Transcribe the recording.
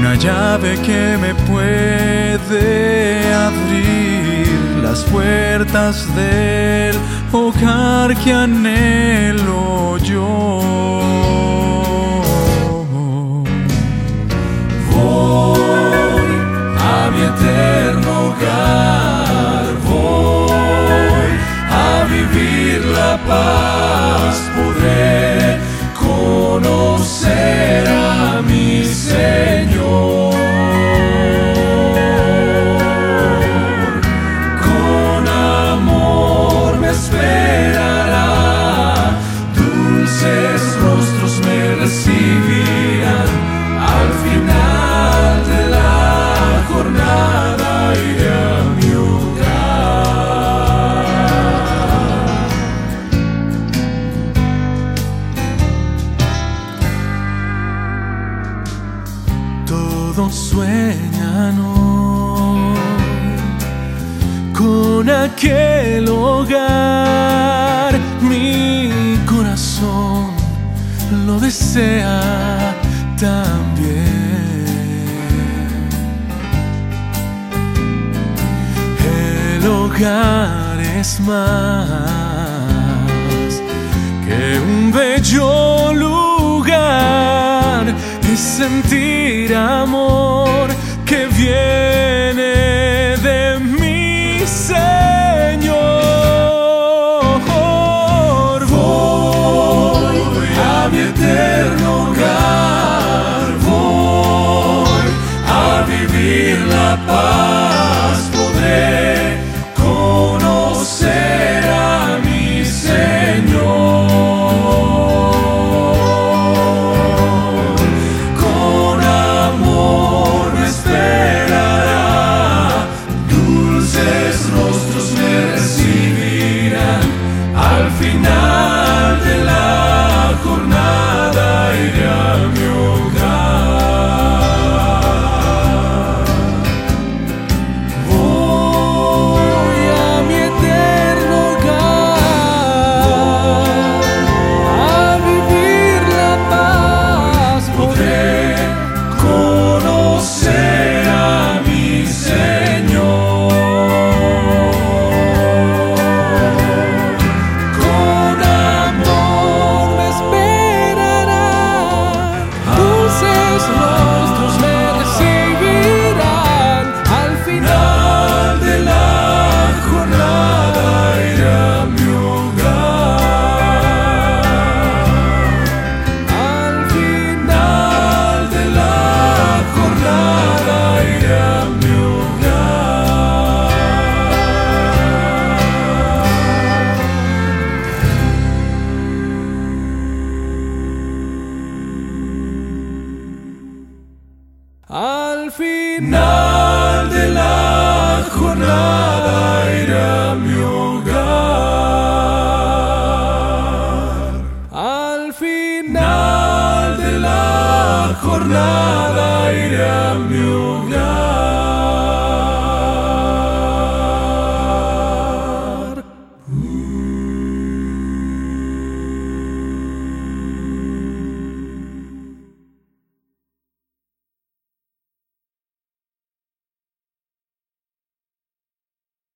una llave que me puede abrir las puertas del hogar que anhelo yo. Voy a mi eterno hogar, voy a vivir la paz, podré conocer a mi Señor. Con amor me esperará, dulces rostros me recibirán. Al final de la jornada iré a mi hogar. Todos sueñan hoy con aquel hogar. Mi corazón lo desea también. El hogar es más que un bello lugar, es sentir amor que viene de mi Señor. Voy a mi eterno hogar, voy a vivir la paz, podré conocer a mi Señor. Con amor me esperará, dulces rostros me recibirán. Al final de la jornada iré a mi hogar. Voy a mi eterno hogar, a vivir la paz, podré conocer a mi Señor. Con amor me esperará, dulces rostros me recibirán. Al final de la jornada iré a mi hogar. Al final de la jornada iré a mi hogar. Al final de la jornada iré a mi hogar. Al final de la jornada